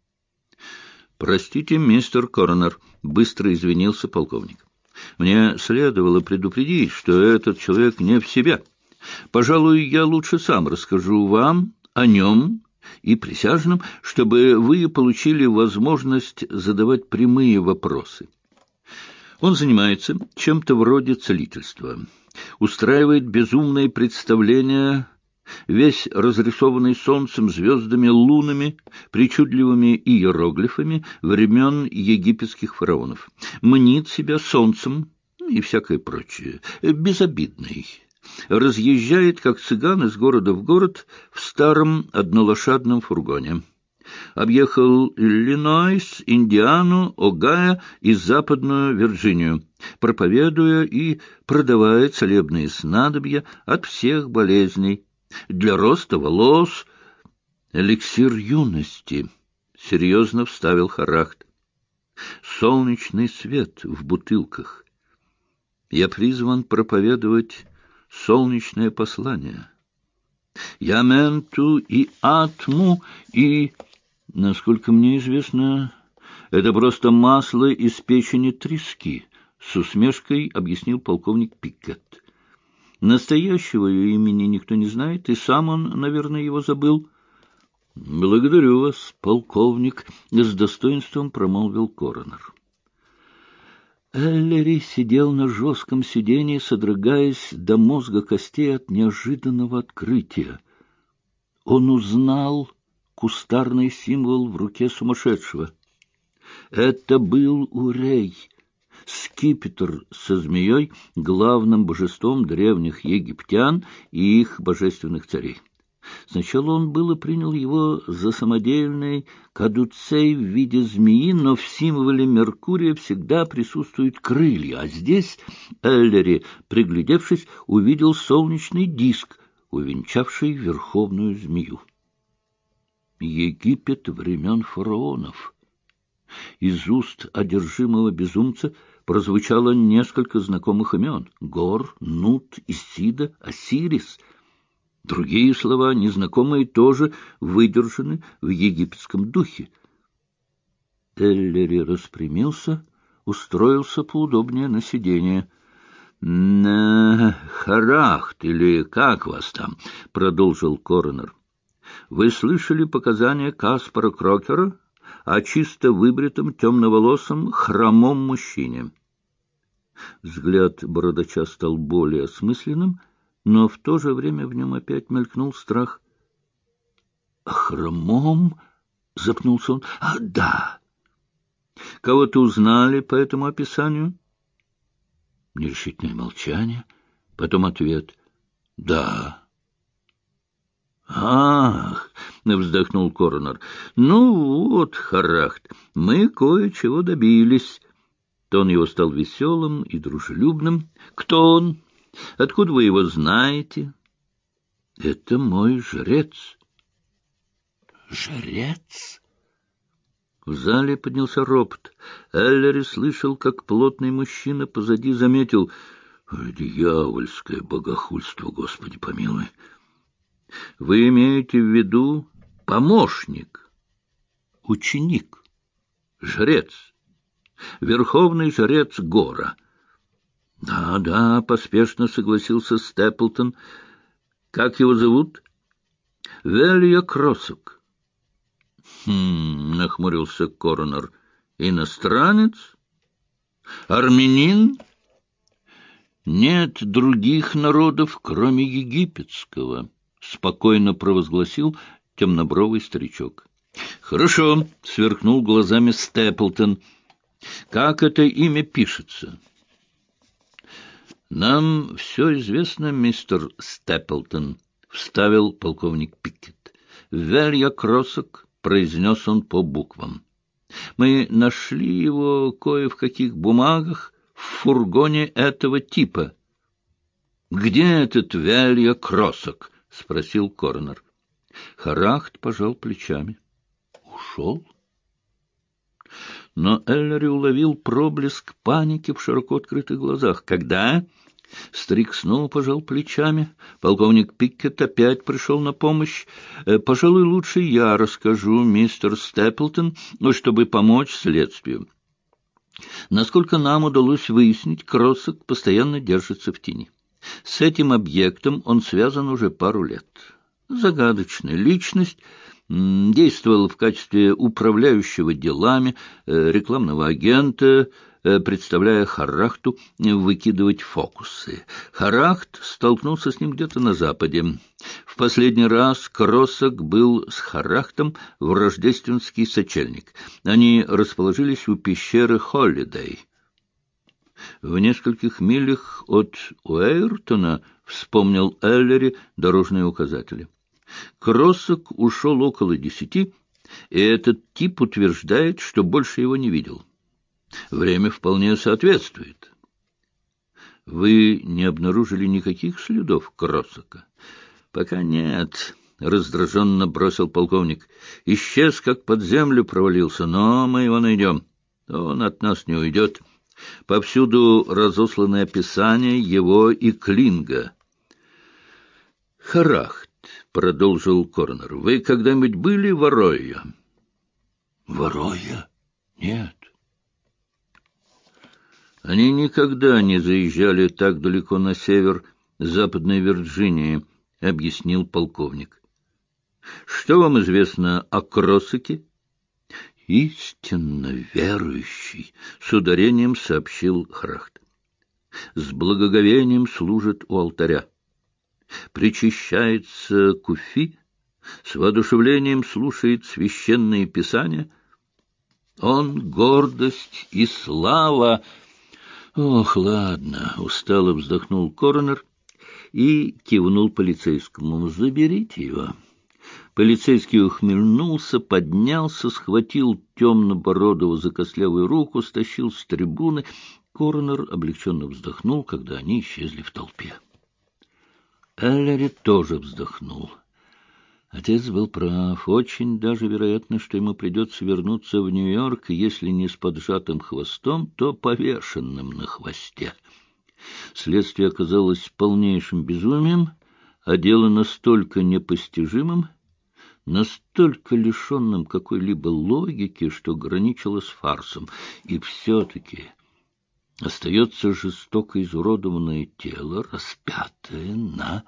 — Простите, мистер коронер, — быстро извинился полковник. — Мне следовало предупредить, что этот человек не в себе. Пожалуй, я лучше сам расскажу вам о нем и присяжным, чтобы вы получили возможность задавать прямые вопросы. Он занимается чем-то вроде целительства, устраивает безумные представления, весь разрисованный солнцем, звездами, лунами, причудливыми иероглифами времен египетских фараонов, мнит себя солнцем и всякое прочее, безобидный. Разъезжает, как цыган, из города в город в старом однолошадном фургоне. Объехал Иллинойс, Индиану, Огайо и Западную Вирджинию, проповедуя и продавая целебные снадобья от всех болезней, для роста волос, эликсир юности, — серьезно вставил Харахт. Солнечный свет в бутылках. Я призван проповедовать солнечное послание. Я менту и атму, и, насколько мне известно, это просто масло из печени трески, — с усмешкой объяснил полковник Пикет. Настоящего ее имени никто не знает, и сам он, наверное, его забыл. — Благодарю вас, полковник, — с достоинством промолвил коронер. Эллери сидел на жестком сиденье, содрогаясь до мозга костей от неожиданного открытия. Он узнал кустарный символ в руке сумасшедшего. Это был Урей, скипетр со змеей, главным божеством древних египтян и их божественных царей. Сначала он было принял его за самодельный кадуцей в виде змеи, но в символе Меркурия всегда присутствуют крылья, а здесь Эллери, приглядевшись, увидел солнечный диск, увенчавший верховную змею. Египет времен фараонов. Из уст одержимого безумца прозвучало несколько знакомых имен — Гор, Нут, Исида, Осирис. Другие слова, незнакомые, тоже выдержаны в египетском духе. Эллери распрямился, устроился поудобнее на сиденье. — Харахт, или как вас там? — продолжил коронер. — Вы слышали показания Каспара Крокера о чисто выбритом, темноволосом, хромом мужчине? Взгляд бородача стал более осмысленным, но в то же время в нем опять мелькнул страх. — Хромом? — запнулся он. — Да. — Кого-то узнали по этому описанию? Нерешительное молчание, потом ответ. — Да. — Ах! — вздохнул коронер. — Ну вот, Харахт, мы кое-чего добились. Тон его стал веселым и дружелюбным. — Кто он? Откуда вы его знаете? — Это мой жрец. — Жрец? В зале поднялся ропот. Эллери слышал, как плотный мужчина позади заметил: «Дьявольское богохульство, Господи помилуй!» «Вы имеете в виду помощник, ученик, жрец, верховный жрец Гора?» «Да, да», — поспешно согласился Степлтон. «Как его зовут?» «Велья Кросок». Нахмурился коронер. «Иностранец? Армянин?» «Нет других народов, кроме египетского», — спокойно провозгласил темнобровый старичок. «Хорошо», — сверкнул глазами Степлтон. «Как это имя пишется?» «Нам все известно, мистер Степлтон», — вставил полковник Пикет. «Велья Кросок», — произнес он по буквам. «Мы нашли его кое в каких бумагах в фургоне этого типа». «Где этот Велья Кросок?» — спросил коронер. Харахт пожал плечами. «Ушел?» Но Эллери уловил проблеск паники в широко открытых глазах. «Когда?» Старик снова пожал плечами. Полковник Пикет опять пришел на помощь. «Пожалуй, лучше я расскажу, мистер Степлтон, чтобы помочь следствию. Насколько нам удалось выяснить, Кросок постоянно держится в тени. С этим объектом он связан уже пару лет. Загадочная личность, действовал в качестве управляющего делами, рекламного агента, представляя Харахту выкидывать фокусы. Харахт столкнулся с ним где-то на Западе. В последний раз Кросок был с Харахтом в рождественский сочельник. Они расположились у пещеры Холлидей. В нескольких милях от Уэйртона, вспомнил Эллери дорожные указатели. Кросок ушел около 10, и этот тип утверждает, что больше его не видел. Время вполне соответствует. Вы не обнаружили никаких следов Кросока? Пока нет, раздраженно бросил полковник. Исчез, как под землю провалился, но мы его найдем. Он от нас не уйдет. Повсюду разосланы описания его и Клинга. Харахт, продолжил коронер, вы когда-нибудь были в Аройо? В Аройо? Нет. Они никогда не заезжали так далеко на север Западной Вирджинии, — объяснил полковник. — Что вам известно о Кросаке? — Истинно верующий, — с ударением сообщил Храхт. — С благоговением служит у алтаря. Причащается куфи, с воодушевлением слушает священные писания. Он — гордость и слава. Ох, ладно, устало вздохнул коронер и кивнул полицейскому. Заберите его. Полицейский ухмыльнулся, поднялся, схватил темно-бородого за костлявую руку, стащил с трибуны. Коронер облегченно вздохнул, когда они исчезли в толпе. Эллери тоже вздохнул. Отец был прав. Очень даже вероятно, что ему придется вернуться в Нью-Йорк, если не с поджатым хвостом, то повешенным на хвосте. Следствие оказалось полнейшим безумием, а дело настолько непостижимым, настолько лишенным какой-либо логики, что граничило с фарсом. И все-таки остается жестоко изуродованное тело, распятое на...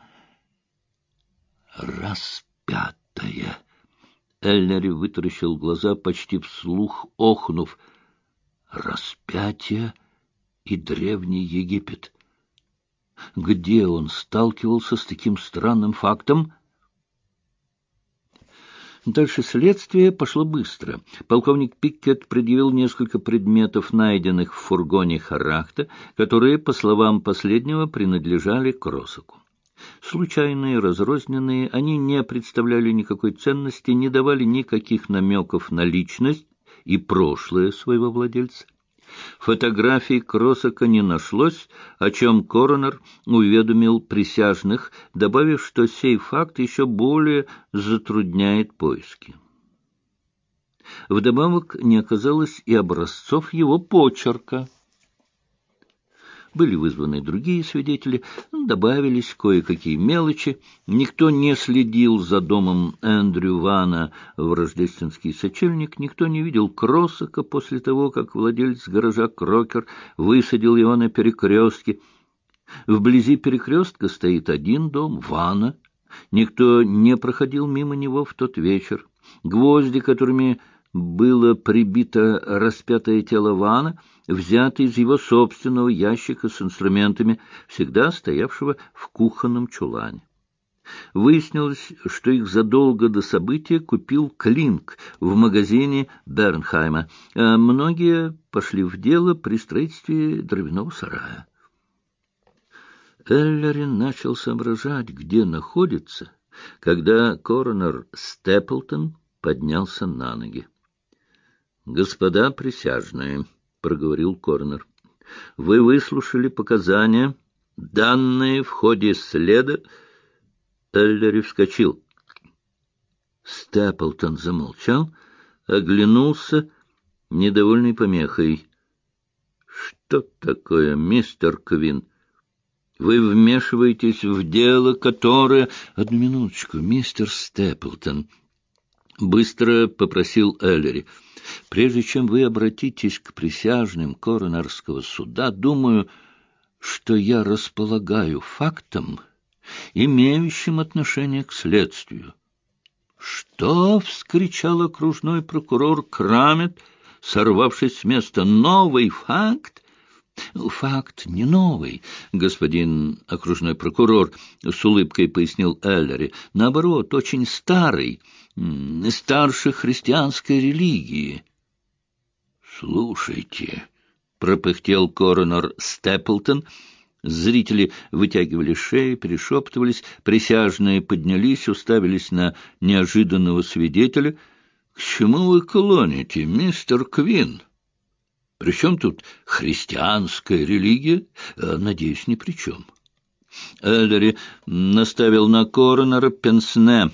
распятое. Эллери вытаращил глаза, почти вслух охнув. Распятие и Древний Египет. Где он сталкивался с таким странным фактом? Дальше следствие пошло быстро. Полковник Пиккет предъявил несколько предметов, найденных в фургоне Храхта, которые, по словам последнего, принадлежали Кросаку. Случайные, разрозненные, они не представляли никакой ценности, не давали никаких намеков на личность и прошлое своего владельца. Фотографий Кросака не нашлось, о чем коронер уведомил присяжных, добавив, что сей факт еще более затрудняет поиски. Вдобавок не оказалось и образцов его почерка. Были вызваны другие свидетели, добавились кое-какие мелочи. Никто не следил за домом Эндрю Вана в рождественский сочельник, никто не видел Кросака после того, как владелец гаража Крокер высадил его на перекрестке. Вблизи перекрестка стоит один дом, Вана. Никто не проходил мимо него в тот вечер. Гвозди, которыми было прибито распятое тело Вана, взято из его собственного ящика с инструментами, всегда стоявшего в кухонном чулане. Выяснилось, что их задолго до события купил Клинк в магазине Бернхайма, а многие пошли в дело при строительстве дровяного сарая. Эллери начал соображать, где находится, когда коронер Степлтон поднялся на ноги. — Господа присяжные, — проговорил коронер, — вы выслушали показания, данные в ходе следа. Эллери вскочил. Степлтон замолчал, оглянулся, недовольный помехой. — Что такое, мистер Квин? Вы вмешиваетесь в дело, которое... — Одну минуточку, мистер Степлтон, — быстро попросил Эллери. — Прежде чем вы обратитесь к присяжным коронерского суда, думаю, что я располагаю фактом, имеющим отношение к следствию. — Что? — вскричал окружной прокурор Крамет, сорвавшись с места. — Новый факт? — Факт не новый, господин окружной прокурор, — с улыбкой пояснил Эллери. — Наоборот, очень старый, старше христианской религии. — Слушайте, — пропыхтел коронер Степлтон. Зрители вытягивали шеи, перешептывались, присяжные поднялись, уставились на неожиданного свидетеля. — К чему вы клоните, мистер Квин? — При чем тут христианская религия? — Надеюсь, ни при чем. Эллери наставил на коронера пенсне.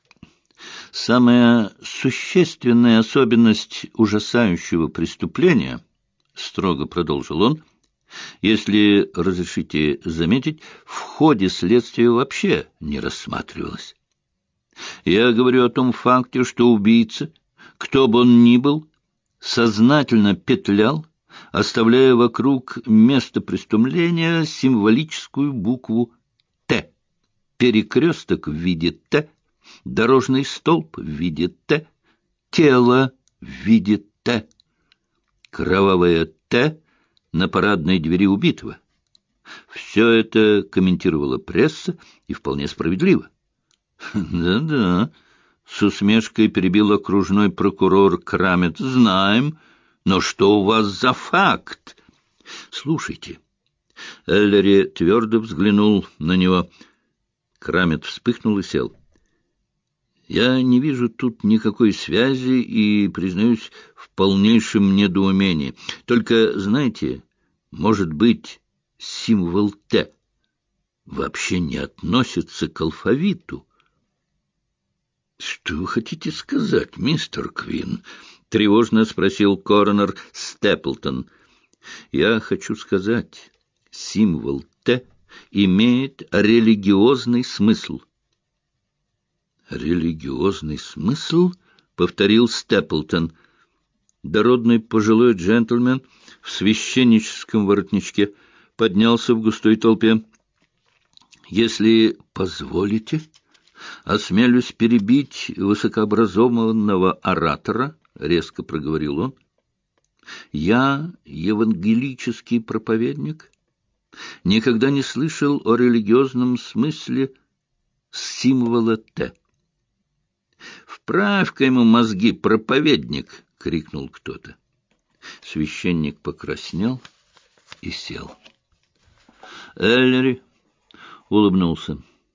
Самая существенная особенность ужасающего преступления, — строго продолжил он, — если разрешите заметить, в ходе следствия вообще не рассматривалась. Я говорю о том факте, что убийца, кто бы он ни был, сознательно петлял, оставляя вокруг места преступления символическую букву «Т», перекресток в виде «Т», дорожный столб в виде «Т», тело в виде «Т», кровавое «Т» на парадной двери убитого. Все это комментировала пресса, и вполне справедливо. «Да-да», — с усмешкой перебил окружной прокурор Крамет, — «знаем, но что у вас за факт?» «Слушайте». Эллери твердо взглянул на него. Крамет вспыхнул и сел. «Я не вижу тут никакой связи и, признаюсь, в полнейшем недоумении. Только, знаете, может быть, символ «Т» вообще не относится к алфавиту?» «Что вы хотите сказать, мистер Квин?» — тревожно спросил коронер Степлтон. «Я хочу сказать, символ «Т» имеет религиозный смысл». «Религиозный смысл?» — повторил Степлтон. Дородный пожилой джентльмен в священническом воротничке поднялся в густой толпе. «Если позволите, осмелюсь перебить высокообразованного оратора», — резко проговорил он. «Я евангелический проповедник, никогда не слышал о религиозном смысле символа «Т». «Вправь-ка ему мозги, проповедник!» — крикнул кто-то. Священник покраснел и сел. Эллери улыбнулся.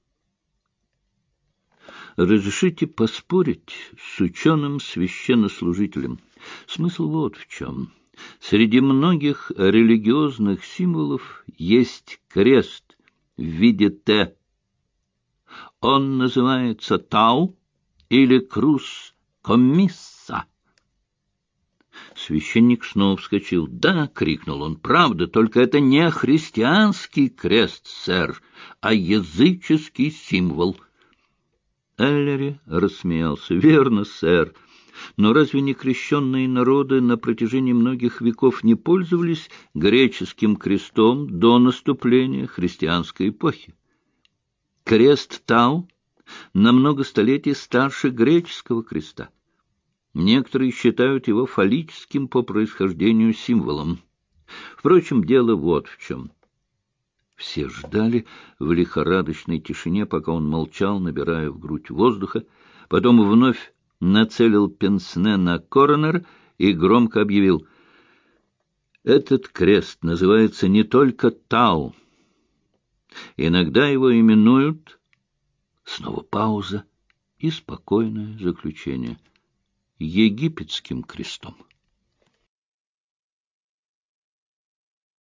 «Разрешите поспорить с ученым священнослужителем. Смысл вот в чем. Среди многих религиозных символов есть крест в виде «Т». Он называется «Тау» или «Крус Комисса». Священник снова вскочил. «Да!» — крикнул он. «Правда, только это не христианский крест, сэр, а языческий символ». Эллери рассмеялся. «Верно, сэр. Но разве не крещенные народы на протяжении многих веков не пользовались греческим крестом до наступления христианской эпохи? Крест Тау на много столетий старше греческого креста. Некоторые считают его фаллическим по происхождению символом. Впрочем, дело вот в чем». Все ждали в лихорадочной тишине, пока он молчал, набирая в грудь воздуха. Потом вновь нацелил пенсне на коронера и громко объявил: «Этот крест называется не только Тау. Иногда его именуют...» Снова пауза и спокойное заключение: «Египетским крестом».